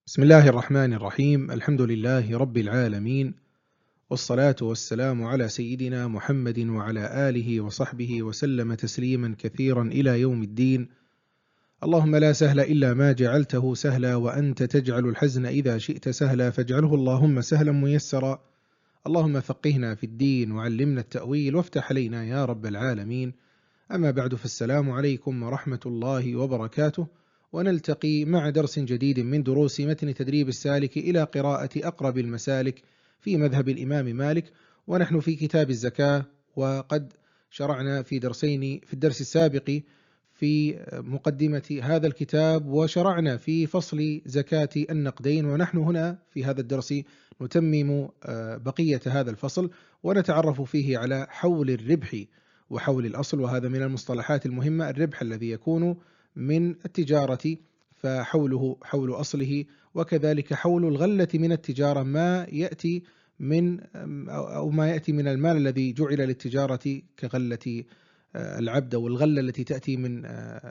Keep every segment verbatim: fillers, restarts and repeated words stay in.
بسم الله الرحمن الرحيم. الحمد لله رب العالمين، والصلاة والسلام على سيدنا محمد وعلى آله وصحبه وسلم تسليما كثيرا إلى يوم الدين. اللهم لا سهل إلا ما جعلته سهلا، وأنت تجعل الحزن إذا شئت سهلا، فاجعله اللهم سهلا ميسرا. اللهم فقهنا في الدين وعلمنا التأويل وافتح علينا يا رب العالمين. أما بعد، فالسلام عليكم ورحمة الله وبركاته، ونلتقي مع درس جديد من دروس متن تدريب السالك إلى قراءة أقرب المسالك في مذهب الإمام مالك، ونحن في كتاب الزكاة، وقد شرعنا في درسين في الدرس السابق في مقدمة هذا الكتاب، وشرعنا في فصل زكاة النقدين، ونحن هنا في هذا الدرس نتمم بقية هذا الفصل ونتعرف فيه على حول الربح وحول الأصل، وهذا من المصطلحات المهمة. الربح الذي يكون من التجارة فحوله حول أصله، وكذلك حول الغلة من التجارة ما يأتي من أو ما يأتي من المال الذي جعل للتجارة كغلة العبد، أو الغلة التي تأتي من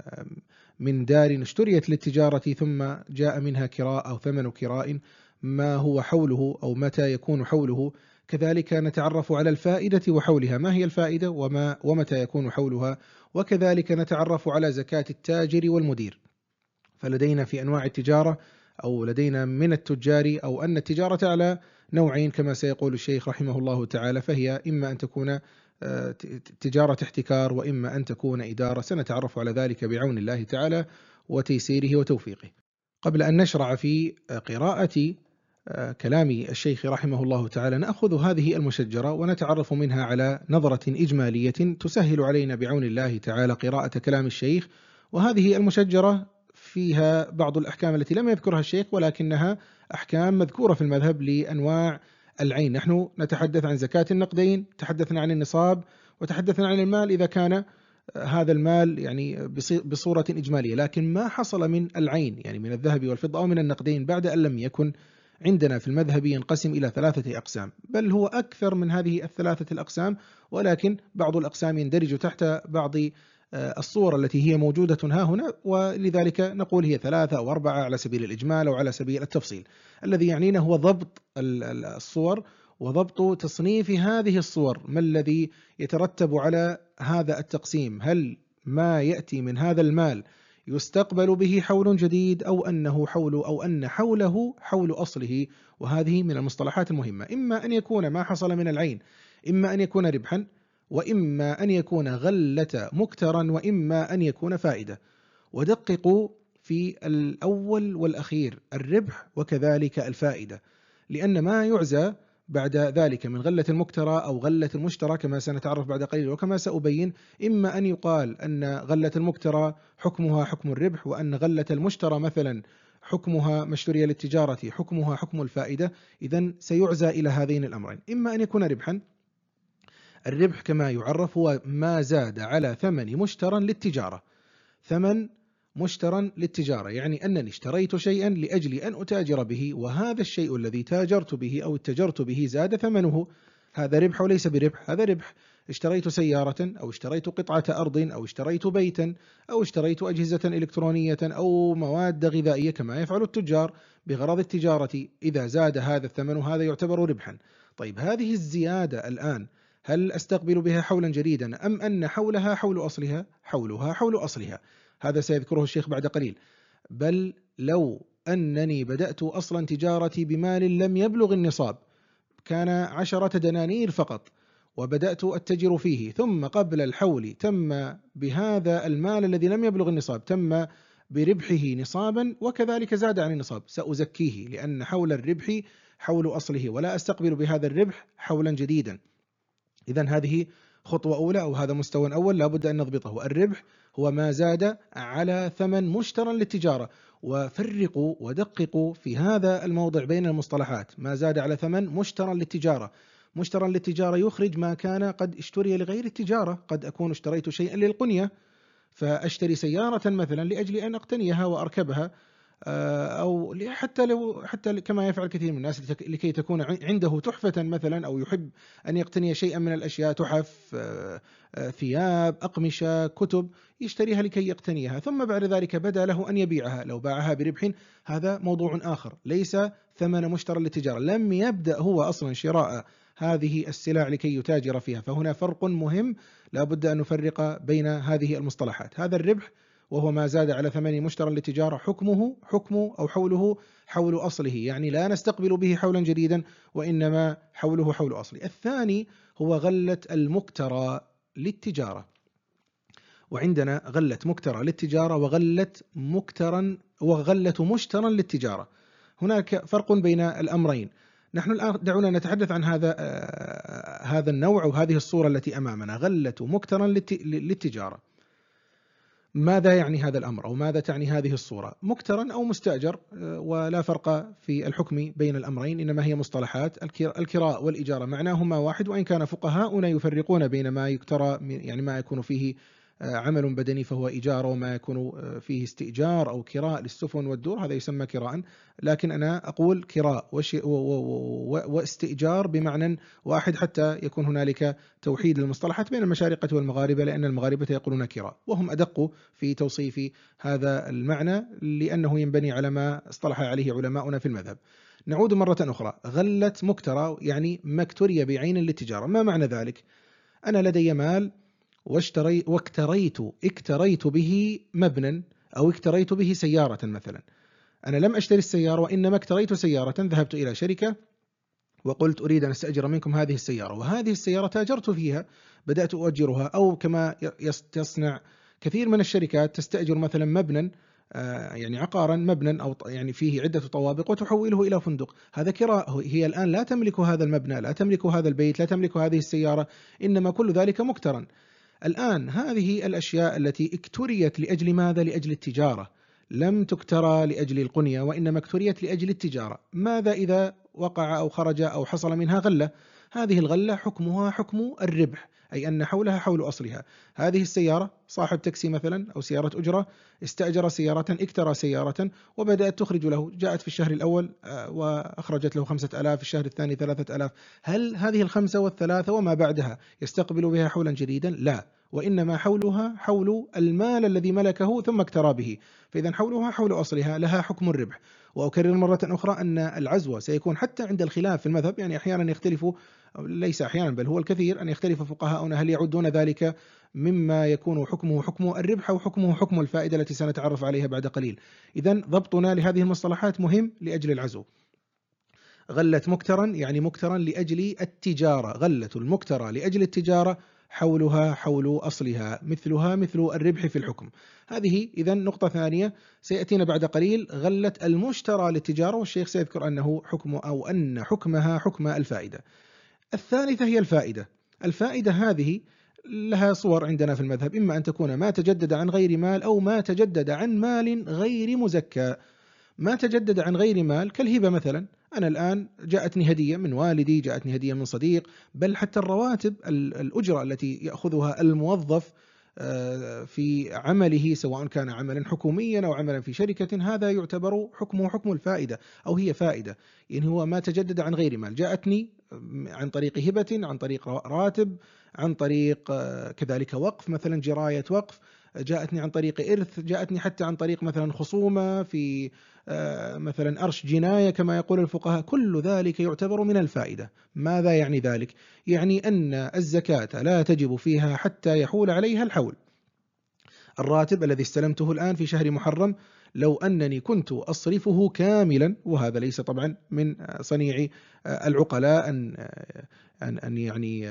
من دار اشتريت للتجارة ثم جاء منها كراء أو ثمن كراء، ما هو حوله أو متى يكون حوله. كذلك نتعرف على الفائدة وحولها، ما هي الفائدة وما ومتى يكون حولها. وكذلك نتعرف على زكاة التاجر والمدير. فلدينا في أنواع التجارة أو لدينا من التجار أو أن التجارة على نوعين كما سيقول الشيخ رحمه الله تعالى، فهي إما أن تكون تجارة احتكار وإما أن تكون إدارة. سنتعرف على ذلك بعون الله تعالى وتيسيره وتوفيقه. قبل أن نشرع في قراءة كلام الشيخ رحمه الله تعالى، نأخذ هذه المشجرة ونتعرف منها على نظرة إجمالية تسهل علينا بعون الله تعالى قراءة كلام الشيخ. وهذه المشجرة فيها بعض الأحكام التي لم يذكرها الشيخ، ولكنها أحكام مذكورة في المذهب لأنواع العين. نحن نتحدث عن زكاة النقدين، تحدثنا عن النصاب، وتحدثنا عن المال إذا كان هذا المال يعني بصورة إجمالية، لكن ما حصل من العين يعني من الذهب والفضة أو من النقدين بعد أن لم يكن عندنا في المذهب ينقسم إلى ثلاثة أقسام، بل هو أكثر من هذه الثلاثة الأقسام، ولكن بعض الأقسام يندرج تحت بعض الصور التي هي موجودة ها هنا، ولذلك نقول هي ثلاثة أو أربعة على سبيل الإجمال أو على سبيل التفصيل. الذي يعنينا هو ضبط الصور وضبط تصنيف هذه الصور، ما الذي يترتب على هذا التقسيم؟ هل ما يأتي من هذا المال يستقبل به حول جديد، أو أنه حول أو أن حوله حول أصله؟ وهذه من المصطلحات المهمة. إما أن يكون ما حصل من العين، إما أن يكون ربحا، وإما أن يكون غلة مكترا، وإما أن يكون فائدة. ودققوا في الأول والأخير، الربح وكذلك الفائدة، لأن ما يعزى بعد ذلك من غلة المكترى أو غلة المشترى كما سنتعرف بعد قليل وكما سأبين، إما أن يقال أن غلة المكترى حكمها حكم الربح، وأن غلة المشترى مثلا حكمها مشترية للتجارة حكمها حكم الفائدة. إذن سيعزى إلى هذين الأمرين. إما أن يكون ربحا، الربح كما يعرف هو ما زاد على ثمن مشترى للتجارة. ثمن مشترى للتجارة يعني أنني اشتريت شيئا لأجل أن أتاجر به، وهذا الشيء الذي تاجرت به أو اتجرت به زاد ثمنه. هذا ربح وليس بربح، هذا ربح. اشتريت سيارة أو اشتريت قطعة أرض أو اشتريت بيتا أو اشتريت أجهزة إلكترونية أو مواد غذائية كما يفعل التجار بغرض التجارة، إذا زاد هذا الثمن هذا يعتبر ربحا. طيب، هذه الزيادة الآن هل أستقبل بها حولا جديدا، أم أن حولها حول أصلها؟ حولها حول أصلها، هذا سيذكره الشيخ بعد قليل. بل لو أنني بدأت أصلا تجارتي بمال لم يبلغ النصاب، كان عشرة دنانير فقط، وبدأت أتجر فيه، ثم قبل الحول تم بهذا المال الذي لم يبلغ النصاب تم بربحه نصابا، وكذلك زاد عن النصاب، سأزكيه، لأن حول الربح حول أصله، ولا أستقبل بهذا الربح حولا جديدا. إذن هذه خطوة أولى أو هذا مستوى أول لابد أن نضبطه. الربح هو ما زاد على ثمن مشترى للتجارة، وفرقوا ودققوا في هذا الموضع بين المصطلحات. ما زاد على ثمن مشترى للتجارة، مشترى للتجارة يخرج ما كان قد اشتري لغير التجارة. قد أكون اشتريت شيئا للقنية، فأشتري سيارة مثلا لأجل أن أقتنيها وأركبها، أو حتى لو حتى كما يفعل كثير من الناس لكي تكون عنده تحفة مثلا، أو يحب أن يقتني شيئا من الأشياء، تحف، ثياب، أقمشة، كتب، يشتريها لكي يقتنيها، ثم بعد ذلك بدا له أن يبيعها. لو باعها بربح هذا موضوع آخر، ليس ثمن مشترى للتجارة، لم يبدأ هو أصلا شراء هذه السلع لكي يتاجر فيها. فهنا فرق مهم لا بد أن نفرق بين هذه المصطلحات. هذا الربح وهو ما زاد على ثمن مشترى للتجارة حكمه حكم أو حوله حول أصله، يعني لا نستقبل به حولا جديدا، وإنما حوله حول أصله. الثاني هو غلة المكترى للتجارة، وعندنا غلة مكترى للتجارة وغلة مكترا وغلة مشترى للتجارة. هناك فرق بين الأمرين. نحن الآن دعونا نتحدث عن هذا آه هذا النوع أو هذه الصورة التي أمامنا، غلة مكترى للتجارة. ماذا يعني هذا الأمر، أو ماذا تعني هذه الصورة؟ مكترا أو مستأجر، ولا فرق في الحكم بين الأمرين، إنما هي مصطلحات. الكراء والإجارة معناهما واحد، وإن كان فقهاؤنا يفرقون بين ما يكترى، يعني ما يكون فيه عمل بدني فهو إجارة، وما يكون فيه استئجار أو كراء للسفن والدور هذا يسمى كراء. لكن أنا أقول كراء واستئجار بمعنى واحد، حتى يكون هنالك توحيد للمصطلحات بين المشارقة والمغاربة، لأن المغاربة يقولون كراء وهم أدق في توصيف هذا المعنى، لأنه ينبني على ما اصطلح عليه علماؤنا في المذهب. نعود مرة أخرى. غلة مكترى يعني ما اكتري بعين للتجارة. ما معنى ذلك؟ أنا لدي مال واشتري واكتريت اكتريت به مبنى، أو اكتريت به سيارة مثلا. أنا لم أشتري السيارة، وإنما اكتريت سيارة، ذهبت إلى شركة وقلت أريد أن أستأجر منكم هذه السيارة، وهذه السيارة تاجرت فيها، بدأت أؤجرها. أو كما يصنع كثير من الشركات، تستأجر مثلا مبنى، يعني عقارا، مبنى أو يعني فيه عدة طوابق، وتحوله إلى فندق. هذا كراء. هي الآن لا تملك هذا المبنى، لا تملك هذا البيت، لا تملك هذه السيارة، إنما كل ذلك مكترا. الآن هذه الأشياء التي اكتريت لأجل ماذا؟ لأجل التجارة، لم تكترى لأجل القنية، وإنما اكتريت لأجل التجارة. ماذا إذا وقع أو خرج أو حصل منها غلة؟ هذه الغلة حكمها حكم الربح، أي أن حولها حول أصلها. هذه السيارة، صاحب تاكسي مثلا أو سيارة أجرة استأجر سيارة، اكترى سيارة وبدأت تخرج له، جاءت في الشهر الأول وأخرجت له خمسة آلاف، في الشهر الثاني ثلاثة آلاف. هل هذه الخمسة والثلاثة وما بعدها يستقبل بها حولا جديدا؟ لا، وإنما حولها حول المال الذي ملكه ثم اكترى به. فإذا حولها حول أصلها، لها حكم الربح. وأكرر مرة أخرى أن العزو سيكون حتى عند الخلاف في المذهب، يعني أحيانا يختلف، ليس أحيانا بل هو الكثير، أن يختلف فقهاؤنا هل يعدون ذلك مما يكون حكمه حكم الربح أو حكمه حكم الفائدة التي سنتعرف عليها بعد قليل. إذن ضبطنا لهذه المصطلحات مهم لأجل العزو. غلة مكترا يعني مكترا لأجل التجارة، غلة المكترى لأجل التجارة حولها حول أصلها، مثلها مثل الربح في الحكم. هذه إذن نقطة ثانية سيأتينا بعد قليل، غلة المشترى للتجارة، والشيخ سيذكر أنه حكم أو أن حكمها حكم الفائدة. الثالثة هي الفائدة. الفائدة هذه لها صور عندنا في المذهب، إما أن تكون ما تجدد عن غير مال، أو ما تجدد عن مال غير مزكى. ما تجدد عن غير مال كالهبة مثلا. أنا الآن جاءتني هدية من والدي، جاءتني هدية من صديق، بل حتى الرواتب الأجرة التي يأخذها الموظف في عمله، سواء كان عملا حكوميا أو عملا في شركة، هذا يعتبر حكمه حكم الفائدة، أو هي فائدة. يعني هو ما تجدد عن غير مال، جاءتني عن طريق هبة، عن طريق راتب، عن طريق كذلك وقف مثلا، جراية وقف، جاءتني عن طريق إرث، جاءتني حتى عن طريق مثلا خصومة في مثلا أرش جناية كما يقول الفقهاء. كل ذلك يعتبر من الفائدة. ماذا يعني ذلك؟ يعني أن الزكاة لا تجب فيها حتى يحول عليها الحول. الراتب الذي استلمته الآن في شهر محرم، لو أنني كنت أصرفه كاملا، وهذا ليس طبعا من صنيع العقلاء أن أن أن يعني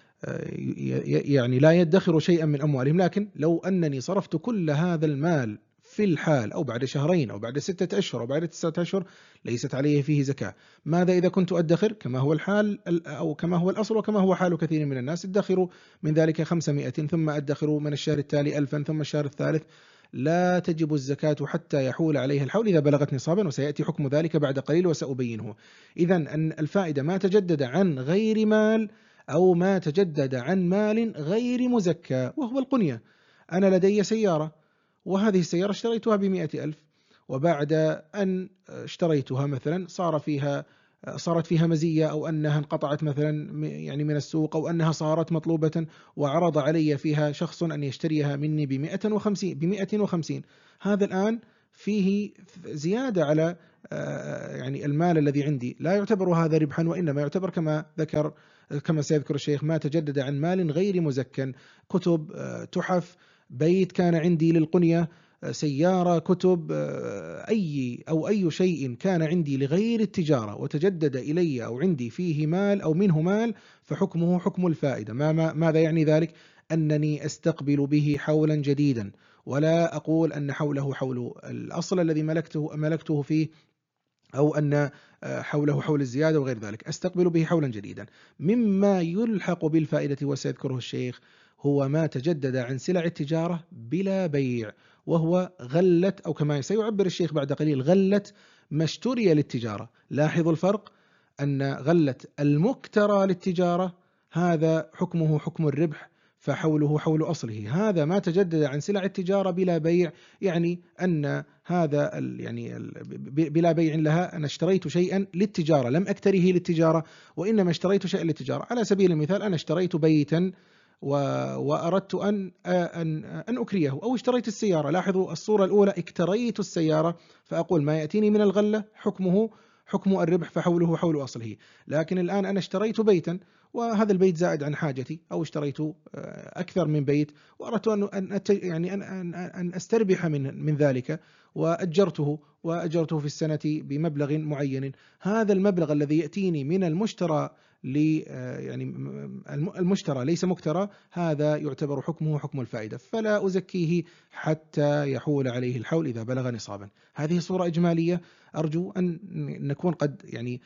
يعني لا يدخر شيئا من أموالهم، لكن لو أنني صرفت كل هذا المال في الحال، أو بعد شهرين، أو بعد ستة أشهر، أو بعد تسعة أشهر، ليست عليه فيه زكاة. ماذا إذا كنت أدخر كما هو الحال، أو كما هو الأصل، وكما هو حال كثير من الناس، أدخر من ذلك خمسمائة، ثم أدخر من الشهر التالي ألفا، ثم الشهر الثالث، لا تجب الزكاة حتى يحول عليه الحول إذا بلغت نصابا، وسيأتي حكم ذلك بعد قليل وسأبينه. إذن أن الفائدة ما تجدد عن غير مال، أو ما تجدد عن مال غير مزكى، وهو القنية. أنا لدي سيارة، وهذه السيارة اشتريتها بمئة ألف، وبعد أن اشتريتها مثلا صار فيها صارت فيها مزية، أو أنها انقطعت مثلا يعني من السوق، أو أنها صارت مطلوبة، وعرض علي فيها شخص أن يشتريها مني بمئة وخمسين بمئة وخمسين، هذا الآن فيه زيادة على يعني المال الذي عندي، لا يعتبر هذا ربحا، وإنما يعتبر كما ذكر كما سيذكر الشيخ ما تجدد عن مال غير مزكن، كتب، تحف، بيت كان عندي للقنية، سيارة، كتب، أي أو أي شيء كان عندي لغير التجارة وتجدد إلي أو عندي فيه مال أو منه مال، فحكمه حكم الفائدة. ما ما ماذا يعني ذلك؟ أنني أستقبل به حولا جديدا، ولا أقول أن حوله حول الأصل الذي ملكته ملكته فيه، أو أن حوله حول الزيادة وغير ذلك، أستقبل به حولا جديدا. مما يلحق بالفائدة وسيذكره الشيخ هو ما تجدد عن سلع التجارة بلا بيع، وهو غلة، أو كما سيعبر الشيخ بعد قليل غلة ما اشتري للتجارة. لاحظوا الفرق، أن غلة المكترى للتجارة هذا حكمه حكم الربح، فحوله حول أصله. هذا ما تجدد عن سلع التجارة بلا بيع، يعني أن هذا ال يعني ال بلا بيع لها، أنا اشتريت شيئا للتجارة لم أكتره للتجارة، وإنما اشتريت شيئا للتجارة. على سبيل المثال، أنا اشتريت بيتا وأردت أن أن أن أكريه، أو اشتريت السيارة. لاحظوا الصورة الأولى، اكتريت السيارة، فأقول ما يأتيني من الغلة حكمه حكم الربح، فحوله حول أصله. لكن الآن أنا اشتريت بيتا، وهذا البيت زائد عن حاجتي، أو اشتريت أكثر من بيت وأردت أن أن يعني أن أن أن أستربح من من ذلك، وأجرته وأجرته في السنة بمبلغ معين. هذا المبلغ الذي يأتيني من المشترى يعني المشترى ليس مكترى، هذا يعتبر حكمه حكم الفائدة، فلا أزكيه حتى يحول عليه الحول إذا بلغ نصابا. هذه صورة إجمالية، أرجو أن نكون قد يعني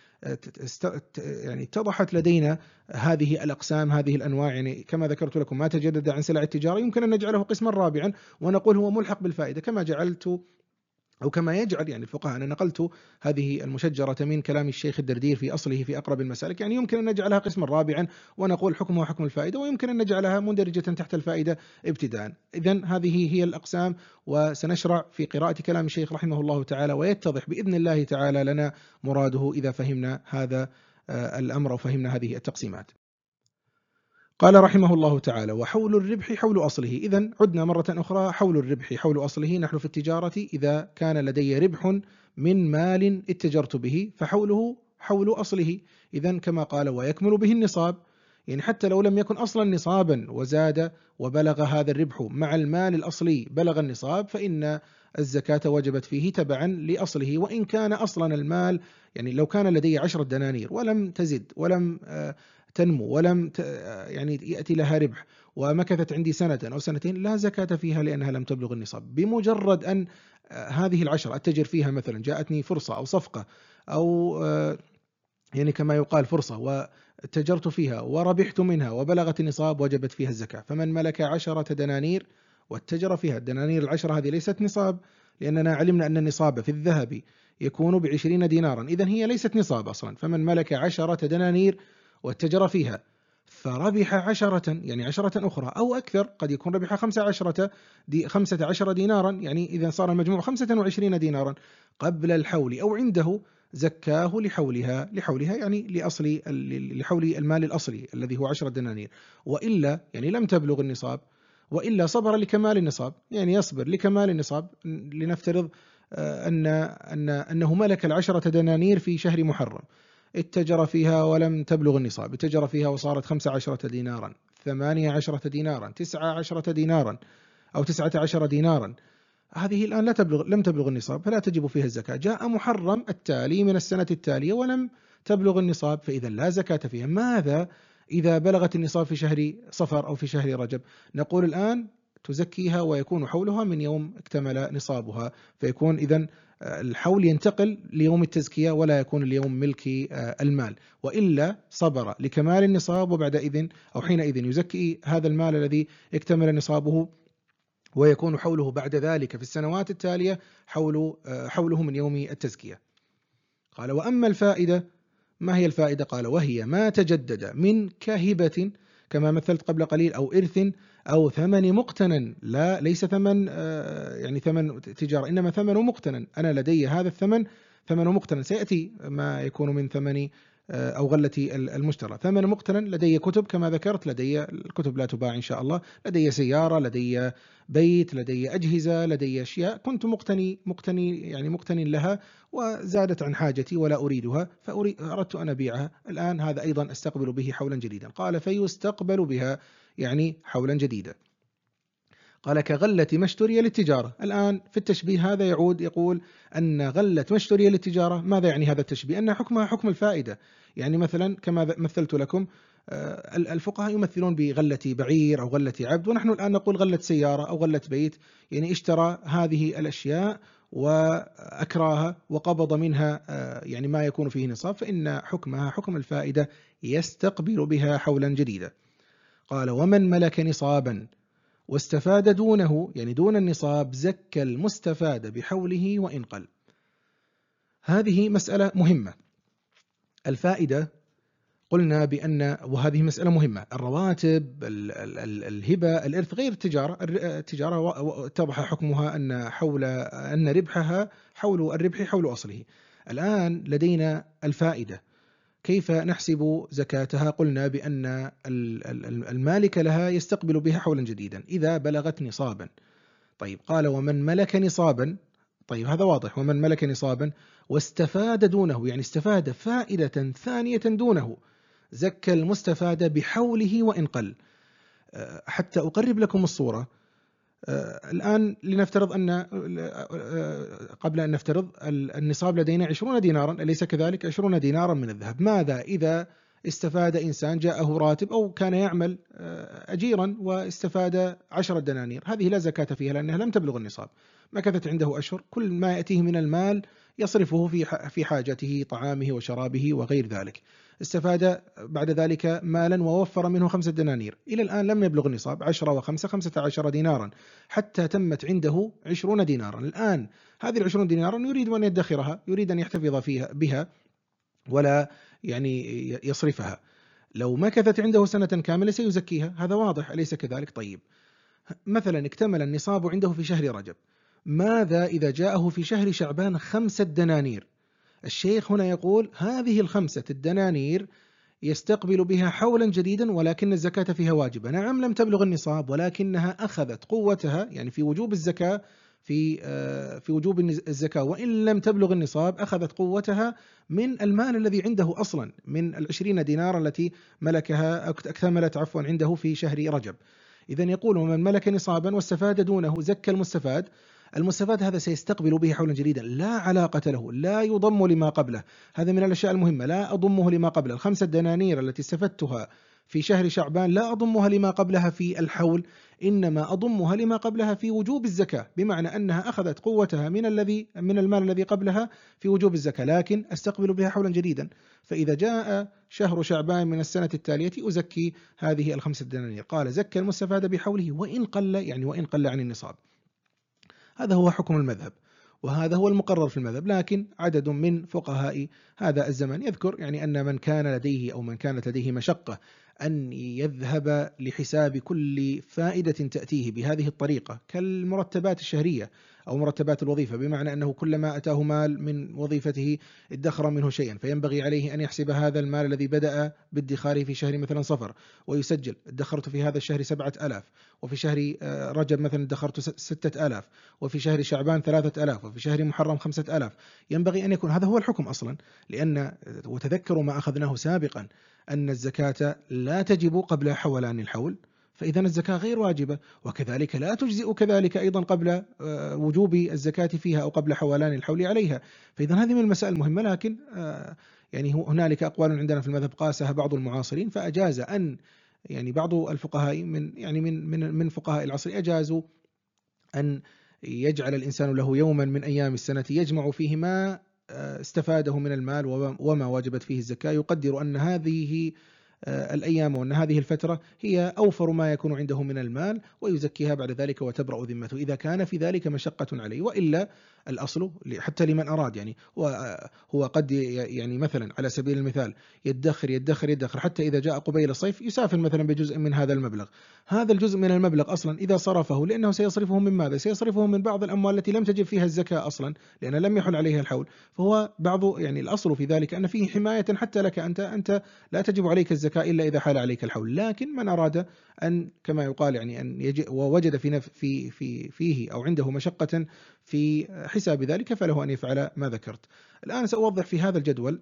يعني اتضحت لدينا هذه الأقسام، هذه الأنواع. يعني كما ذكرت لكم، ما تجدد عن سلع التجارة يمكن أن نجعله قسما رابعا ونقول هو ملحق بالفائدة، كما جعلت أو كما يجعل يعني الفقهاء. أنا نقلت هذه المشجرة من كلام الشيخ الدردير في أصله في أقرب المسالك، يعني يمكن أن نجعلها قسما رابعا ونقول حكمها حكم الفائدة، ويمكن أن نجعلها مندرجة تحت الفائدة ابتداء. إذن هذه هي الأقسام، وسنشرع في قراءة كلام الشيخ رحمه الله تعالى، ويتضح بإذن الله تعالى لنا مراده إذا فهمنا هذا الأمر وفهمنا هذه التقسيمات. قال رحمه الله تعالى: وحول الربح حول أصله. إذن عدنا مرة أخرى، حول الربح حول أصله. نحن في التجارة إذا كان لدي ربح من مال اتجرت به فحوله حول أصله. إذن كما قال: ويكمل به النصاب، يعني حتى لو لم يكن أصلا نصابا وزاد وبلغ هذا الربح مع المال الأصلي بلغ النصاب، فإن الزكاة وجبت فيه تبعا لأصله، وإن كان أصلا المال، يعني لو كان لدي عشرة دنانير ولم تزد ولم تنمو ولم يعني يأتي لها ربح، ومكثت عندي سنة أو سنتين، لا زكاة فيها لأنها لم تبلغ النصاب. بمجرد أن هذه العشرة أتجر فيها، مثلا جاءتني فرصة أو صفقة أو يعني كما يقال فرصة، واتجرت فيها وربحت منها وبلغت النصاب، وجبت فيها الزكاة. فمن ملك عشرة دنانير واتجر فيها، الدنانير العشرة هذه ليست نصاب، لأننا علمنا أن النصاب في الذهب يكون بعشرين دينارا، إذن هي ليست نصاب أصلا. فمن ملك عشرة دنانير واتجر فيها فربح عشرة، يعني عشرة أخرى أو أكثر، قد يكون ربح خمسة عشرة دي خمسة عشر دينارا، يعني إذا صار المجموع خمسة وعشرين دينارا قبل الحول أو عنده، زكاه لحولها لحولها يعني لأصل لحول المال الأصلي الذي هو عشرة دنانير. وإلا يعني لم تبلغ النصاب، وإلا صبر لكمال النصاب، يعني يصبر لكمال النصاب. لنفترض أن أن أنه ملك العشرة دنانير في شهر محرم، اتجر فيها ولم تبلغ النصاب، اتجر فيها وصارت خمسة عشرة دينارا، ثمانية عشرة دينارا، تسعة عشرة دينارا، أو تسعة عشر دينارا. هذه الآن لا تبلغ لم تبلغ النصاب، فلا تجب فيها الزكاة. جاء محرم التالي من السنة التالية ولم تبلغ النصاب، فإذا لا زكاة فيها. ماذا إذا بلغت النصاب في شهر صفر أو في شهر رجب؟ نقول الآن تزكيها ويكون حولها من يوم اكتمل نصابها، فيكون إذن الحول ينتقل ليوم التزكية ولا يكون اليوم ملك المال. وإلا صبر لكمال النصاب، وبعد إذن أو حينئذ يزكي هذا المال الذي اكتمل نصابه، ويكون حوله بعد ذلك في السنوات التالية حول حوله من يوم التزكية. قال: وأما الفائدة، ما هي الفائدة؟ قال: وهي ما تجدد من كهبة، كما مثلت قبل قليل، أو إرث، أو ثمن مقتنى، لا ليس ثمن يعني ثمن تجارة، إنما ثمن مقتنى، أنا لدي هذا الثمن ثمن مقتنى، سيأتي ما يكون من ثمن أو غلة المشترى. ثمن مقتنى، لدي كتب كما ذكرت، لدي الكتب لا تباع إن شاء الله، لدي سيارة، لدي بيت، لدي أجهزة، لدي أشياء كنت مقتني مقتني يعني مقتني لها، وزادت عن حاجتي ولا أريدها، فأردت أن أبيعها. الآن هذا أيضا أستقبل به حولا جديدا. قال فيستقبل بها يعني حولا جديدا. قال كغلة ما اشتري للتجارة. الآن في التشبيه هذا يعود يقول أن غلة ما اشتري للتجارة، ماذا يعني هذا التشبيه؟ أن حكمها حكم الفائدة. يعني مثلا كما مثلت لكم، الفقهاء يمثلون بغلة بعير أو غلة عبد، ونحن الآن نقول غلة سيارة أو غلة بيت، يعني اشترى هذه الأشياء وأكراها وقبض منها يعني ما يكون فيه نصاب، فإن حكمها حكم الفائدة، يستقبل بها حولا جديدا. قال ومن ملك نصابا واستفاد دونه، يعني دون النصاب، زكى المستفاد بحوله وإن قل. هذه مسألة مهمة. الفائدة قلنا بأن، وهذه مسألة مهمة، الرواتب، الهبة، الإرث غير التجارة. التجارة اتضح حكمها أن حول أن ربحها حول الربح حول أصله. الآن لدينا الفائدة، كيف نحسب زكاتها؟ قلنا بأن المالك لها يستقبل بها حولا جديدا إذا بلغت نصابا. طيب قال ومن ملك نصابا، طيب هذا واضح، ومن ملك نصابا واستفاد دونه، يعني استفاد فائدة ثانية دونه، زكى المستفاد بحوله وإن قل. حتى أقرب لكم الصورة، الآن لنفترض أن قبل أن نفترض النصاب لدينا عشرون دينارا، أليس كذلك؟ عشرون دينارا من الذهب. ماذا إذا استفاد إنسان، جاءه راتب أو كان يعمل أجيرا واستفاد عشرة دنانير؟ هذه لا زكاة فيها لأنها لم تبلغ النصاب، مكثت عنده أشهر، كل ما يأتيه من المال يصرفه في في حاجته، طعامه وشرابه وغير ذلك. استفاد بعد ذلك مالا ووفر منه خمسة دنانير، إلى الآن لم يبلغ النصاب، عشرة وخمسة خمسة عشر دينارا، حتى تمت عنده عشرون دينارا. الآن هذه العشرون دينارا يريد أن يدخرها، يريد أن يحتفظ فيها بها ولا يعني يصرفها. لو مكثت عنده سنة كاملة سيزكيها، هذا واضح أليس كذلك؟ طيب مثلا اكتمل النصاب عنده في شهر رجب، ماذا إذا جاءه في شهر شعبان خمسة دنانير؟ الشيخ هنا يقول هذه الخمسة الدنانير يستقبل بها حولا جديدا، ولكن الزكاة فيها واجبة. نعم لم تبلغ النصاب، ولكنها أخذت قوتها، يعني في وجوب الزكاة في في وجوب الزكاة وإن لم تبلغ النصاب، أخذت قوتها من المال الذي عنده أصلا، من العشرين دينار التي ملكها اكتملت عفوا عنده في شهر رجب. إذن يقول ومن ملك نصابا واستفاد دونه زكى المستفاد. المستفاد هذا سيستقبل به حولا جديدا، لا علاقة له، لا يضم لما قبله. هذا من الأشياء المهمة، لا أضمه لما قبله. الخمسة دنانير التي استفدتها في شهر شعبان لا أضمها لما قبلها في الحول، إنما أضمها لما قبلها في وجوب الزكاة، بمعنى أنها أخذت قوتها من الذي من المال الذي قبلها في وجوب الزكاة، لكن أستقبل بها حولا جديدا. فإذا جاء شهر شعبان من السنة التالية أزكي هذه الخمسة دنانير. قال زكى المستفاد بحوله وإن قل، يعني وإن قل عن النصاب. هذا هو حكم المذهب، وهذا هو المقرر في المذهب. لكن عدد من فقهاء هذا الزمان يذكر يعني أن من كان لديه أو من كانت لديه مشقة أن يذهب لحساب كل فائدة تأتيه بهذه الطريقة كالمرتبات الشهرية أو مرتبات الوظيفة، بمعنى أنه كلما أتاه مال من وظيفته ادخر منه شيئا، فينبغي عليه أن يحسب هذا المال الذي بدأ بادخاره في شهر مثلا صفر ويسجل ادخرت في هذا الشهر سبعة ألاف، وفي شهر رجب مثلا ادخرت ستة ألاف، وفي شهر شعبان ثلاثة ألاف، وفي شهر محرم خمسة ألاف. ينبغي أن يكون هذا هو الحكم أصلا، لأن وتذكروا ما أخذناه سابقا أن الزكاة لا تجب قبل حولان الحول، فإذا الزكاة غير واجبة، وكذلك لا تجزئ كذلك أيضا قبل وجوب الزكاة فيها أو قبل حولان الحول عليها. فإذا هذه من المسائل المهمة، لكن يعني هنالك أقوال عندنا في المذهب قاسها بعض المعاصرين فأجاز أن، يعني بعض الفقهاء من يعني من من من فقهاء العصر أجازوا أن يجعل الإنسان له يوما من أيام السنة يجمع فيه ما استفاده من المال وما وجبت فيه الزكاة، يقدر أن هذه الأيام وأن هذه الفترة هي أوفر ما يكون عنده من المال، ويزكيها بعد ذلك وتبرأ ذمته إذا كان في ذلك مشقة عليه. وإلا الأصل حتى لمن أراد، يعني هو قد يعني مثلا على سبيل المثال يدخر يدخر يدخر حتى إذا جاء قبيل الصيف يسافر مثلا بجزء من هذا المبلغ. هذا الجزء من المبلغ أصلا إذا صرفه، لأنه سيصرفه من ماذا؟ سيصرفه من بعض الأموال التي لم تجب فيها الزكاة أصلا لأن لم يحل عليها الحول، فهو بعض يعني الأصل في ذلك أن فيه حماية حتى لك أنت أنت لا تجب عليك الزكاة إلا إذا حال عليك الحول. لكن من أراد أن كما يقال يعني أن يجي ووجد في في في فيه أو عنده مشقة في حساب ذلك فله أن يفعل ما ذكرت. الآن سأوضح في هذا الجدول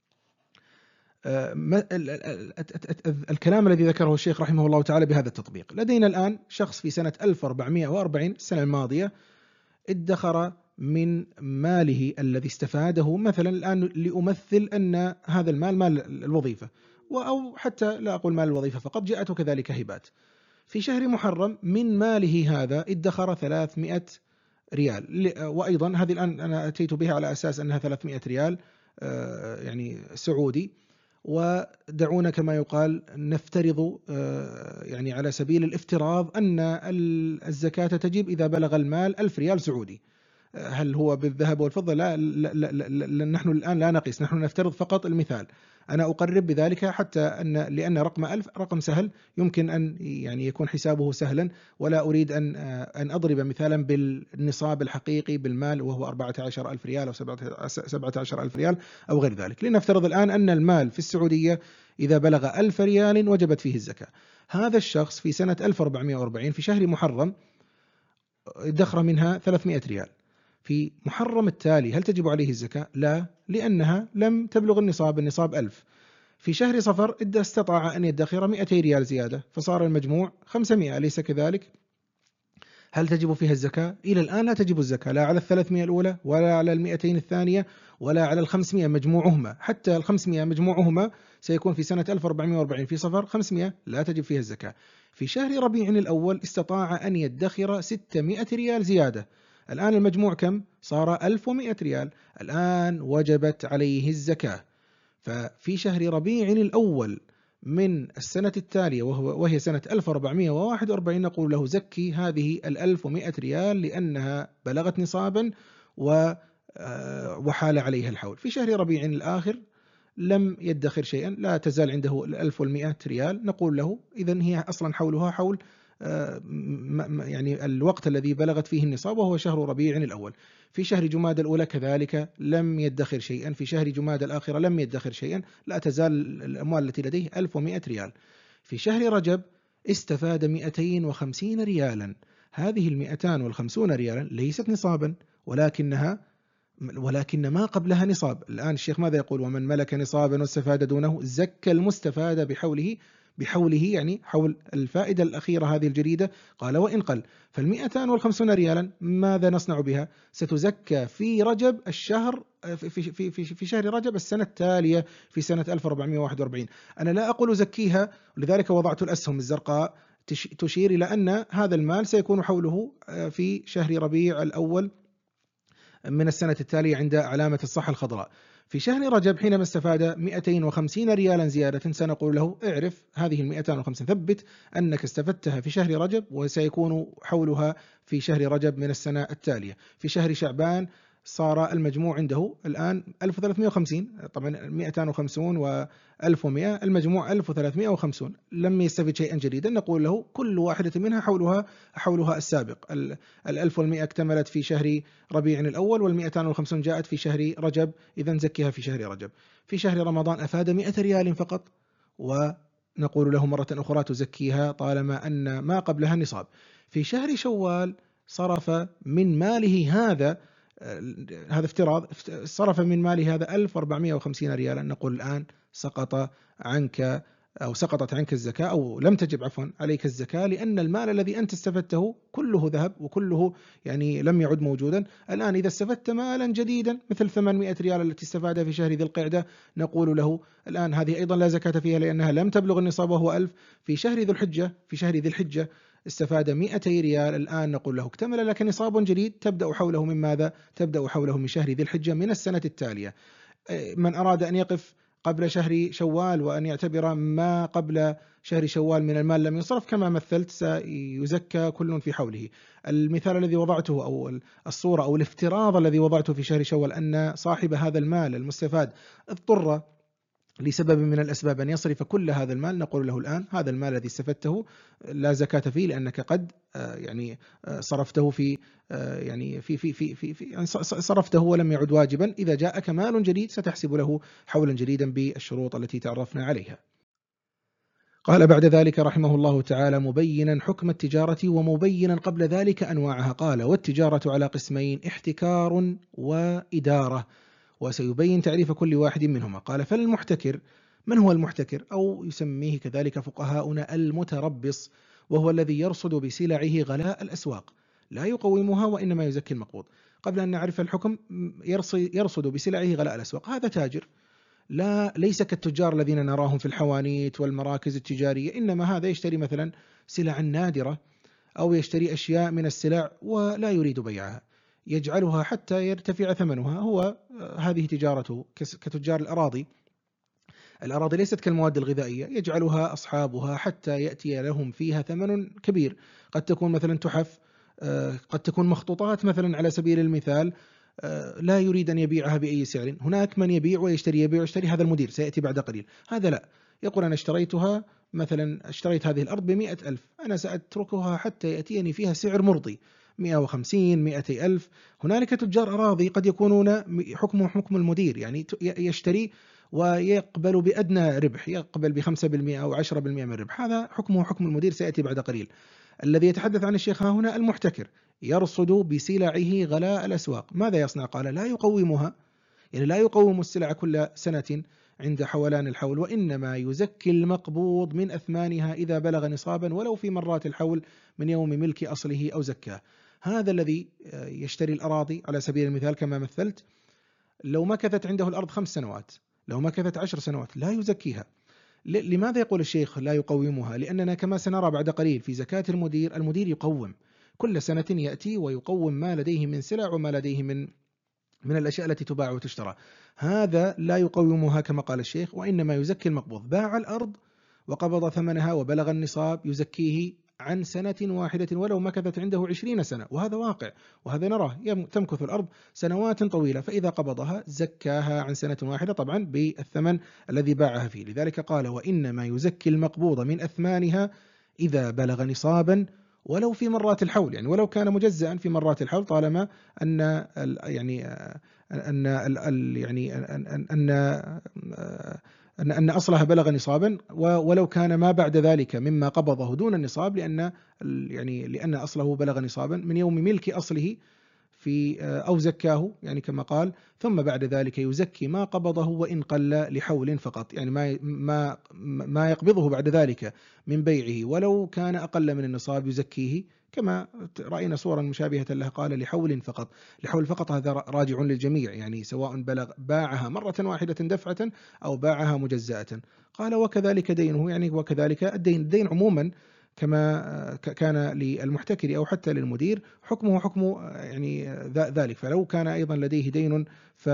الكلام الذي ذكره الشيخ رحمه الله تعالى بهذا التطبيق. لدينا الآن شخص في سنة ألف وأربعمائة وأربعين السنة الماضية ادخر من ماله الذي استفاده مثلا الآن لأمثل أن هذا المال مال الوظيفة، أو حتى لا أقول مال الوظيفة فقط، جاءته كذلك هبات. في شهر محرم من ماله هذا ادخر ثلاثمائة ريال، وأيضا هذه الآن أنا أتيت بها على أساس أنها ثلاثمائة ريال يعني سعودي، ودعونا كما يقال نفترض يعني على سبيل الافتراض أن الزكاة تجب إذا بلغ المال ألف ريال سعودي. هل هو بالذهب والفضة؟ لا, لا, لا, لا, لا نحن الآن لا نقيس، نحن نفترض فقط المثال. أنا أقرب بذلك حتى أن لأن رقم ألف رقم سهل يمكن أن يعني يكون حسابه سهلا، ولا أريد أن أن أضرب مثالا بالنصاب الحقيقي بالمال وهو أربعة عشر ألف ريال أو سبعة عشر ألف ريال أو غير ذلك. لنفترض الآن أن المال في السعودية إذا بلغ ألف ريال وجبت فيه الزكاة. هذا الشخص في سنة ألف وأربعمائة وأربعين في شهر محرم ادخر منها ثلاثمائة ريال. في محرم التالي هل تجب عليه الزكاة؟ لا، لأنها لم تبلغ النصاب، النصاب ألف. في شهر صفر استطاع أن يدخر مئتي ريال زيادة فصار المجموع خمسمائة، أليس كذلك؟ هل تجب فيها الزكاة؟ إلى الآن لا تجب الزكاة لا على الثلاثمائة الأولى ولا على المئتين الثانية ولا على الخمسمائة مجموعهما. حتى الخمسمائة مجموعهما سيكون في سنة ألف وأربعمائة وأربعين في صفر خمسمائة لا تجب فيها الزكاة. في شهر ربيع الأول استطاع أن يدخر ستمائة ريال زيادة، الآن المجموع كم؟ صار ألف ومائة ريال، الآن وجبت عليه الزكاة. ففي شهر ربيع الأول من السنة التالية وهو وهي سنة ألف وأربعمائة وواحد وأربعين نقول له زكي هذه الألف ومائة ريال لأنها بلغت نصابا وحال عليها الحول. في شهر ربيع الآخر لم يدخر شيئا، لا تزال عنده الألف والمئة ريال، نقول له إذن هي أصلا حولها حول يعني الوقت الذي بلغت فيه النصاب وهو شهر ربيع الأول. في شهر جماد الأولى كذلك لم يدخر شيئا، في شهر جماد الآخرة لم يدخر شيئا، لا تزال الأموال التي لديه ألف ومائة ريال. في شهر رجب استفاد مئتين وخمسين ريالا، هذه المئتان والخمسون ريالا ليست نصابا ولكنها ولكن ما قبلها نصاب. الآن الشيخ ماذا يقول؟ ومن ملك نصابا واستفاد دونه زكى المستفاد بحوله بحوله يعني حول الفائدة الأخيرة هذه الجديدة. قال وإن قل فالمئتان والخمسون ريالا ماذا نصنع بها؟ ستزكى في رجب الشهر في, في, في, في شهر رجب السنة التالية في سنة ألف وأربعمائة وواحد وأربعين. أنا لا أقول زكيها، لذلك وضعت الأسهم الزرقاء تشير إلى أن هذا المال سيكون حوله في شهر ربيع الأول من السنة التالية عند علامة الصح الخضراء. في شهر رجب حينما استفاد مئتين وخمسين ريالا زيادة سنقول له اعرف هذه المئتين وخمسين، ثبت أنك استفدتها في شهر رجب وسيكون حولها في شهر رجب من السنة التالية. في شهر شعبان صار المجموع عنده الآن ألف وثلاثمائة وخمسين، طبعا مئتين وخمسين وألف ومئة المجموع ألف وثلاثمائة وخمسين، لم يستفد شيئا جديدا، نقول له كل واحدة منها حولها حولها السابق. الألف والمئة اكتملت في شهر ربيع الأول والمئتان والخمسون جاءت في شهر رجب، إذن زكيها في شهر رجب. في شهر رمضان أفاد مئة ريال فقط ونقول له مرة أخرى تزكيها طالما أن ما قبلها نصاب. في شهر شوال صرف من ماله هذا هذا افتراض صرف من ماله هذا ألف وأربعمائة وخمسين ريالا، نقول الآن سقط عنك أو سقطت عنك الزكاة أو لم تجب عفوا عليك الزكاة، لأن المال الذي أنت استفدته كله ذهب وكله يعني لم يعد موجودا. الآن إذا استفدت مالا جديدا مثل ثمانمائة ريال التي استفادها في شهر ذي القعدة نقول له الآن هذه أيضا لا زكاة فيها لأنها لم تبلغ النصاب وهو ألف. في شهر ذي الحجة في شهر ذي الحجة استفاد مئتي ريال، الآن نقول له اكتمل لك نصاب جديد تبدأ حوله من ماذا؟ تبدأ حوله من شهر ذي الحجة من السنة التالية. من أراد أن يقف قبل شهر شوال، وأن يعتبر ما قبل شهر شوال من المال لم يصرف كما مثلت سيزكى كل في حوله. المثال الذي وضعته أو الصورة أو الافتراض الذي وضعته في شهر شوال أن صاحب هذا المال المستفاد اضطر لسبب من الأسباب أن يصرف كل هذا المال، نقول له الآن هذا المال الذي استفدته لا زكاة فيه، لأنك قد يعني صرفته في يعني في في في في, في يعني صرفته ولم يعد واجبا. إذا جاءك مال جديد ستحسب له حولا جديدا بالشروط التي تعرفنا عليها. قال بعد ذلك رحمه الله تعالى مبينا حكم التجارة ومبينا قبل ذلك أنواعها. قال والتجارة على قسمين: احتكار وإدارة، وسيبين تعريف كل واحد منهما. قال فالمحتكر، من هو المحتكر؟ أو يسميه كذلك فقهاؤنا المتربص، وهو الذي يرصد بسلعه غلاء الأسواق لا يقومها وإنما يزكي المقبوض. قبل أن نعرف الحكم، يرصد بسلعه غلاء الأسواق، هذا تاجر، لا ليس كالتجار الذين نراهم في الحوانيت والمراكز التجارية، إنما هذا يشتري مثلا سلعا نادرة أو يشتري أشياء من السلع ولا يريد بيعها، يجعلها حتى يرتفع ثمنها. هو هذه تجارته كتجار الأراضي. الأراضي ليست كالمواد الغذائية، يجعلها أصحابها حتى يأتي لهم فيها ثمن كبير. قد تكون مثلا تحف، قد تكون مخطوطات مثلا على سبيل المثال، لا يريد أن يبيعها بأي سعر. هناك من يبيع ويشتري، يبيع ويشتري، هذا المدير سيأتي بعد قليل. هذا لا، يقول أنا اشتريتها مثلا، اشتريت هذه الأرض بمئة ألف، أنا سأتركها حتى يأتيني فيها سعر مرضي، مئة وخمسين مئتي ألف. هنالك تجار أراضي قد يكونون حكمه حكم المدير، يعني يشتري ويقبل بأدنى ربح، يقبل بخمسة بالمئة أو عشرة بالمئة من الربح، هذا حكمه حكم المدير سيأتي بعد قليل. الذي يتحدث عن الشيخ هنا المحتكر، يرصد بسلعه غلاء الأسواق. ماذا يصنع؟ قال لا يقومها، يعني لا يقوم السلع كل سنة عند حولان الحول، وإنما يزكي المقبوض من أثمانها إذا بلغ نصابا ولو في مرات الحول من يوم ملك أصله أو زكاه. هذا الذي يشتري الأراضي على سبيل المثال كما مثلت، لو مكثت عنده الأرض خمس سنوات، لو مكثت عشر سنوات، لا يزكيها. لماذا يقول الشيخ لا يقومها؟ لأننا كما سنرى بعد قليل في زكاة المدير، المدير يقوم كل سنة، يأتي ويقوم ما لديه من سلع وما لديه من من الأشياء التي تباع وتشترى. هذا لا يقومها كما قال الشيخ، وإنما يزكي المقبوض. باع الأرض وقبض ثمنها وبلغ النصاب، يزكيه عن سنة واحدة ولو مكثت عنده عشرين سنة، وهذا واقع وهذا نراه، تمكث الأرض سنوات طويلة، فإذا قبضها زكاها عن سنة واحدة طبعا بالثمن الذي باعها فيه. لذلك قال وإنما يزكي المقبوض من أثمانها إذا بلغ نصابا ولو في مرات الحول، يعني ولو كان مجزأ في مرات الحول، طالما أن يعني أن يعني أن أن أن أن أصلها بلغ نصابا، ولو كان ما بعد ذلك مما قبضه دون النصاب، لأن يعني لأن أصله بلغ نصابا من يوم ملك أصله في أو زكاه، يعني كما قال ثم بعد ذلك يزكي ما قبضه وإن قل لحول فقط، يعني ما ما ما يقبضه بعد ذلك من بيعه ولو كان أقل من النصاب يزكيه، كما رأينا صورا مشابهة له قال لحول فقط. لحول فقط هذا راجع للجميع، يعني سواء بلغ باعها مرة واحدة دفعة أو باعها مجزأة. قال وكذلك دينه، يعني وكذلك الدين، الدين عموما كما كان للمحتكر أو حتى للمدير حكمه حكم يعني ذلك. فلو كان أيضا لديه دين ف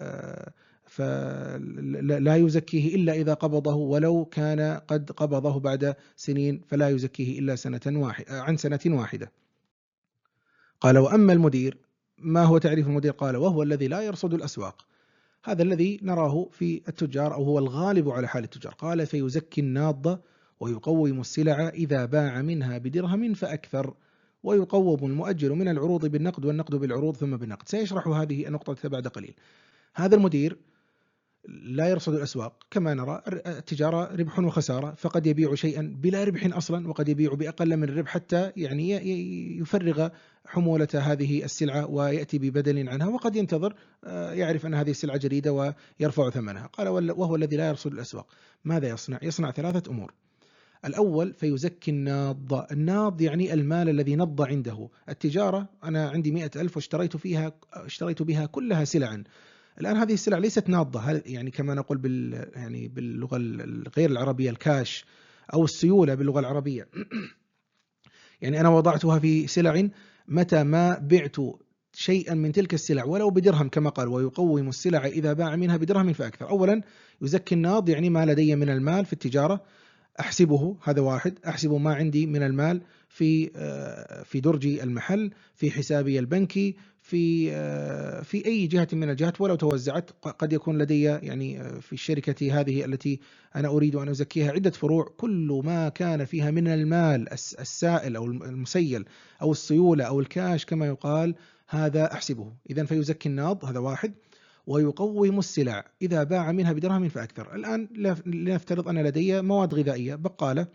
فلا يزكيه إلا إذا قبضه، ولو كان قد قبضه بعد سنين فلا يزكيه إلا سنة واحدة عن سنة واحدة. قال وأما المدير، ما هو تعريف المدير؟ قال وهو الذي لا يرصد الأسواق، هذا الذي نراه في التجار أو هو الغالب على حال التجار. قال فيزكي الناضة ويقوم السلع إذا باع منها بدرهم فأكثر، ويقوم المؤجر من العروض بالنقد والنقد بالعروض ثم بالنقد. سيشرح هذه النقطة بعد قليل. هذا المدير لا يرصد الأسواق، كما نرى التجارة ربح وخسارة، فقد يبيع شيئا بلا ربح أصلا وقد يبيع بأقل من الربح حتى يعني يفرغ حمولة هذه السلعة ويأتي ببدل عنها، وقد ينتظر يعرف أن هذه السلعة جديدة ويرفع ثمنها. قال وهو الذي لا يرصد الأسواق. ماذا يصنع؟ يصنع ثلاثة أمور. الأول فيزكي الناض. الناض يعني المال الذي نض عنده. التجارة أنا عندي مئة ألف واشتريت فيها اشتريت بها كلها سلعا، الآن هذه السلع ليست ناضة، يعني كما نقول بال يعني باللغة غير العربية الكاش أو السيولة باللغة العربية. يعني أنا وضعتها في سلع، متى ما بعت شيئا من تلك السلع ولو بدرهم كما قال ويقوم السلع إذا باع منها بدرهم فأكثر. أولا يزكي الناض يعني ما لدي من المال في التجارة أحسبه، هذا واحد، أحسب ما عندي من المال في في درجي المحل، في حسابي البنكي، في في أي جهة من الجهات ولو توزعت. قد يكون لدي يعني في الشركة هذه التي أنا أريد أن أزكيها عدة فروع، كل ما كان فيها من المال السائل أو المسيل أو السيولة أو الكاش كما يقال هذا أحسبه. إذن فيزكي الناض، هذا واحد. ويقوم السلع إذا باع منها بدرهم فأكثر. الآن لنفترض أن لدي مواد غذائية بقالة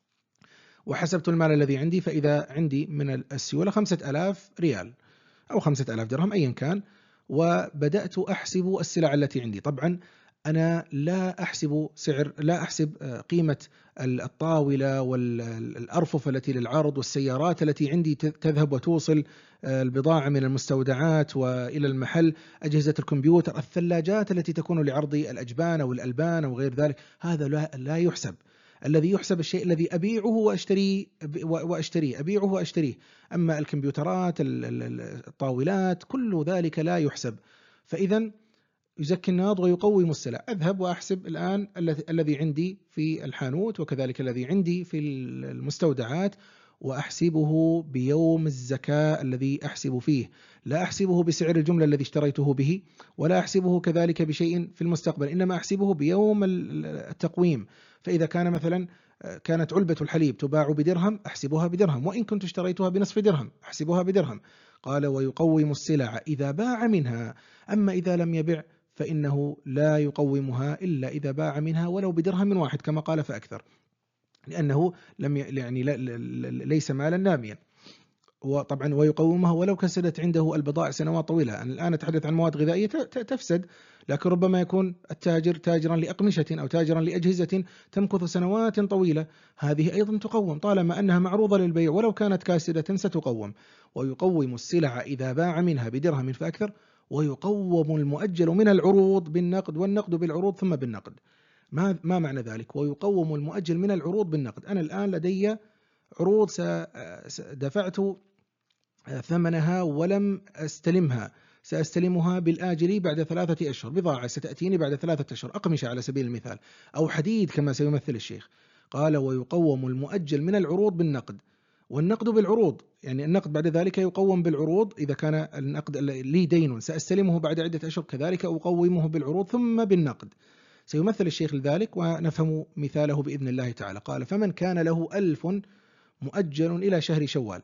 وحسبت المال الذي عندي، فإذا عندي من السيولة خمسة آلاف ريال أو خمسة آلاف درهم أيا كان، وبدأت أحسب السلع التي عندي. طبعا أنا لا أحسب سعر، لا أحسب قيمة الطاولة والأرفف التي للعرض والسيارات التي عندي تذهب وتوصل البضاعة من المستودعات وإلى المحل، أجهزة الكمبيوتر، الثلاجات التي تكون لعرض الأجبان أو الألبان أو غير ذلك، هذا لا يحسب. الذي يحسب الشيء الذي أبيعه وأشتريه وأشتريه أبيعه وأشتريه. أما الكمبيوترات، الطاولات، كل ذلك لا يحسب. فإذا يزكي الناض ويقوم السلع. أذهب وأحسب الآن الذي عندي في الحانوت وكذلك الذي عندي في المستودعات، وأحسبه بيوم الزكاة الذي أحسب فيه، لا أحسبه بسعر الجملة الذي اشتريته به، ولا أحسبه كذلك بشيء في المستقبل، إنما أحسبه بيوم التقويم. فإذا كان مثلا كانت علبة الحليب تباع بدرهم أحسبها بدرهم، وإن كنت اشتريتها بنصف درهم أحسبها بدرهم. قال ويقوم السلع إذا باع منها، أما إذا لم يبع فإنه لا يقومها إلا إذا باع منها ولو بدرهم واحد كما قال فأكثر، لأنه لم يعني ليس مالا ناميا. وطبعا ويقومها ولو كسدت عنده البضائع سنوات طويلة. أنا الآن أتحدث عن مواد غذائية تفسد، لكن ربما يكون التاجر تاجرا لأقمشة أو تاجرا لأجهزة تمكث سنوات طويلة، هذه أيضا تقوم طالما أنها معروضة للبيع ولو كانت كاسدة ستقوم. ويقوم السلع إذا باع منها بدرهم فأكثر، ويقوم المؤجل من العروض بالنقد، والنقد بالعروض ثم بالنقد. ما ما معنى ذلك؟ ويقوم المؤجل من العروض بالنقد. أنا الآن لدي عروض دفعت ثمنها ولم أستلمها، سأستلمها بالآجل بعد ثلاثة أشهر، بضاعة ستأتيني بعد ثلاثة أشهر، أقمشة على سبيل المثال أو حديد كما سيمثل الشيخ. قال ويقوم المؤجل من العروض بالنقد، والنقد بالعروض، يعني النقد بعد ذلك يقوم بالعروض. إذا كان النقد لي دين سأستلمه بعد عدة أشهر كذلك أقومه بالعروض ثم بالنقد. سيمثل الشيخ لذلك ونفهم مثاله بإذن الله تعالى. قال فمن كان له ألف مؤجل إلى شهر شوال.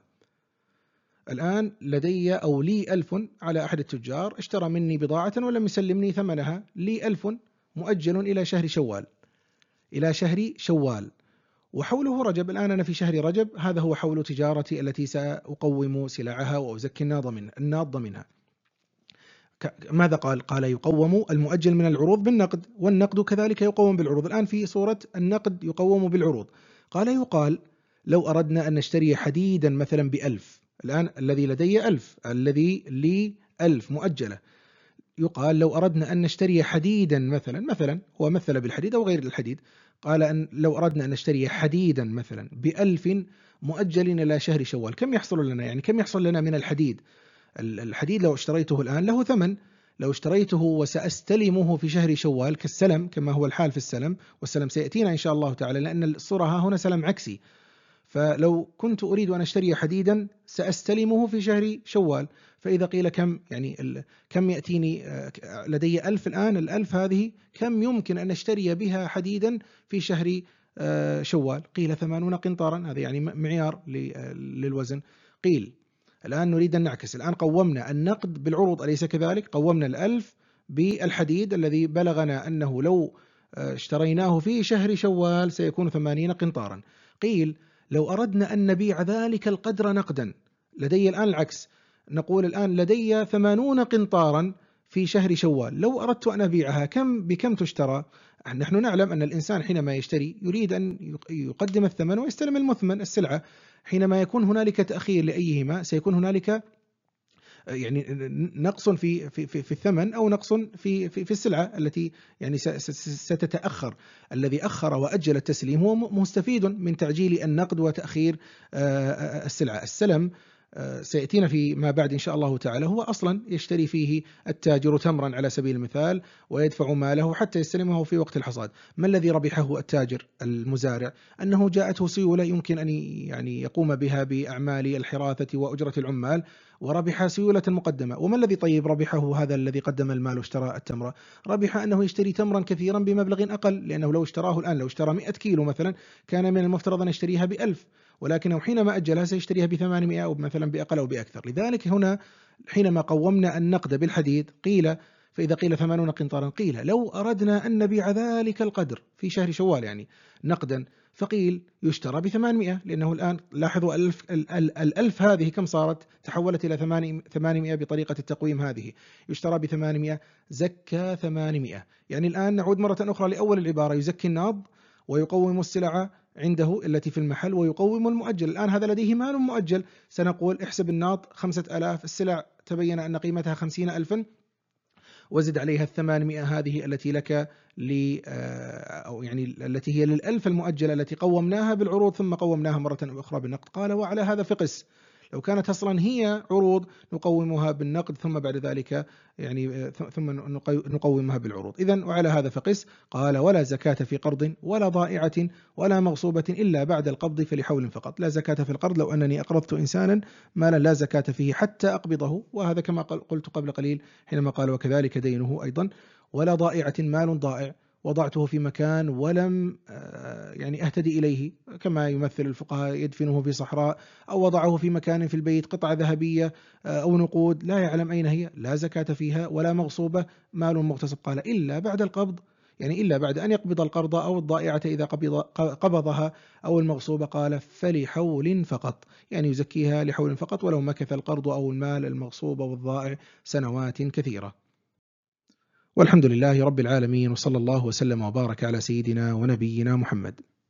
الآن لدي أو لي ألف على أحد التجار اشترى مني بضاعة ولم يسلمني ثمنها، لي ألف مؤجل إلى شهر شوال، إلى شهر شوال وحوله رجب. الآن أنا في شهر رجب، هذا هو حول تجارتي التي سأقوم سلعها وأزكي الناض منها. ماذا قال؟ قال يقوم المؤجل من العروض بالنقد، والنقد كذلك يقوم بالعروض. الآن في صورة النقد يقوم بالعروض. قال يقال لو أردنا أن نشتري حديدا مثلا بألف، الآن الذي لدي ألف، الذي لي ألف مؤجلة، يقال لو أردنا أن نشتري حديدا مثلا مثلا هو مثل بالحديد أو غير الحديد، قال أن لو أردنا أن نشتري حديدا مثلا بألف مؤجل إلى شهر شوال، كم يحصل لنا؟ يعني كم يحصل لنا من الحديد؟ الحديد لو اشتريته الآن له ثمن، لو اشتريته وسأستلمه في شهر شوال كالسلم كما هو الحال في السلم، والسلم سيأتينا إن شاء الله تعالى لأن الصورة ها هنا سلم عكسي. فلو كنت أريد أن أشتري حديدا سأستلمه في شهر شوال، فإذا قيل كم يعني كم يأتيني لدي ألف الآن، الألف هذه كم يمكن أن أشتري بها حديدا في شهر شوال؟ قيل ثمانون قنطارا، هذا يعني معيار للوزن. قيل الآن نريد أن نعكس، الآن قومنا النقد بالعروض أليس كذلك؟ قومنا الألف بالحديد الذي بلغنا أنه لو اشتريناه في شهر شوال سيكون ثمانين قنطارا. قيل لو أردنا أن نبيع ذلك القدر نقدا، لدي الآن العكس، نقول الآن لدي ثمانون قنطارا في شهر شوال، لو أردت أن أبيعها كم بكم تشترى؟ نحن نعلم أن الإنسان حينما يشتري يريد أن يقدم الثمن ويستلم المثمن السلعة. حينما يكون هنالك تأخير لأيهما سيكون هنالك يعني نقص في في في الثمن أو نقص في في في السلعة التي يعني ستتأخر. الذي أخر وأجل التسليم هو مستفيد من تعجيل النقد وتأخير السلعة. السلم سيأتينا فيما بعد إن شاء الله تعالى، هو أصلا يشتري فيه التاجر تمرا على سبيل المثال ويدفع ماله حتى يستلمه في وقت الحصاد. ما الذي ربحه التاجر المزارع؟ أنه جاءته سيولة يمكن أن يعني يقوم بها بأعمال الحراثة وأجرة العمال، وربح سيولة مقدمة. وما الذي طيب ربحه هذا الذي قدم المال واشترى التمر؟ ربح أنه يشتري تمرا كثيرا بمبلغ أقل، لأنه لو اشتراه الآن، لو اشترى مئة كيلو مثلا، كان من المفترض أن يشتريها بألف، ولكنه حينما أجلها سيشتريها بثمانمائة أو مثلا بأقل أو بأكثر. لذلك هنا حينما قومنا النقد بالحديد قيل، فإذا قيل ثمانون قنطارا قيل لو أردنا أن نبيع ذلك القدر في شهر شوال يعني نقدا، فقيل يشترى بثمانمائة، لأنه الآن لاحظوا الألف, الألف هذه كم صارت؟ تحولت إلى ثمانمائة بطريقة التقويم هذه، يشترى بثمانمائة، زكى ثمانمائة. يعني الآن نعود مرة أخرى لأول العبارة، يزكي الناض ويقوم السلعة عنده التي في المحل ويقوم المؤجل. الآن هذا لديه مال مؤجل، سنقول احسب الناط خمسة آلاف، السلع تبين أن قيمتها خمسين ألفا، وزد عليها الثمانمائة هذه التي لك ل أو يعني التي هي للألف المؤجلة التي قومناها بالعروض ثم قومناها مرة أخرى بالنقد. قال وعلى هذا فقس، لو كانت أصلا هي عروض نقومها بالنقد ثم بعد ذلك يعني ثم نقومها بالعروض. إذن وعلى هذا فقس. قال ولا زكاة في قرض ولا ضائعة ولا مغصوبة إلا بعد القبض فلحول فقط. لا زكاة في القرض، لو أنني أقرضت إنسانا مالا لا زكاة فيه حتى أقبضه، وهذا كما قلت قبل قليل حينما قال وكذلك دينه أيضا. ولا ضائعة، مال ضائع وضعته في مكان ولم يعني أهتدي إليه، كما يمثل الفقهاء يدفنه في صحراء أو وضعه في مكان في البيت، قطعة ذهبية أو نقود لا يعلم أين هي، لا زكاة فيها. ولا مغصوبة، مال مغتصب، قال إلا بعد القبض، يعني إلا بعد أن يقبض القرض أو الضائعة إذا قبض قبضها أو المغصوبة، قال فلحول فقط، يعني يزكيها لحول فقط ولو مكث القرض أو المال المغصوب أو الضائع سنوات كثيرة. والحمد لله رب العالمين، وصلى الله وسلم وبارك على سيدنا ونبينا محمد.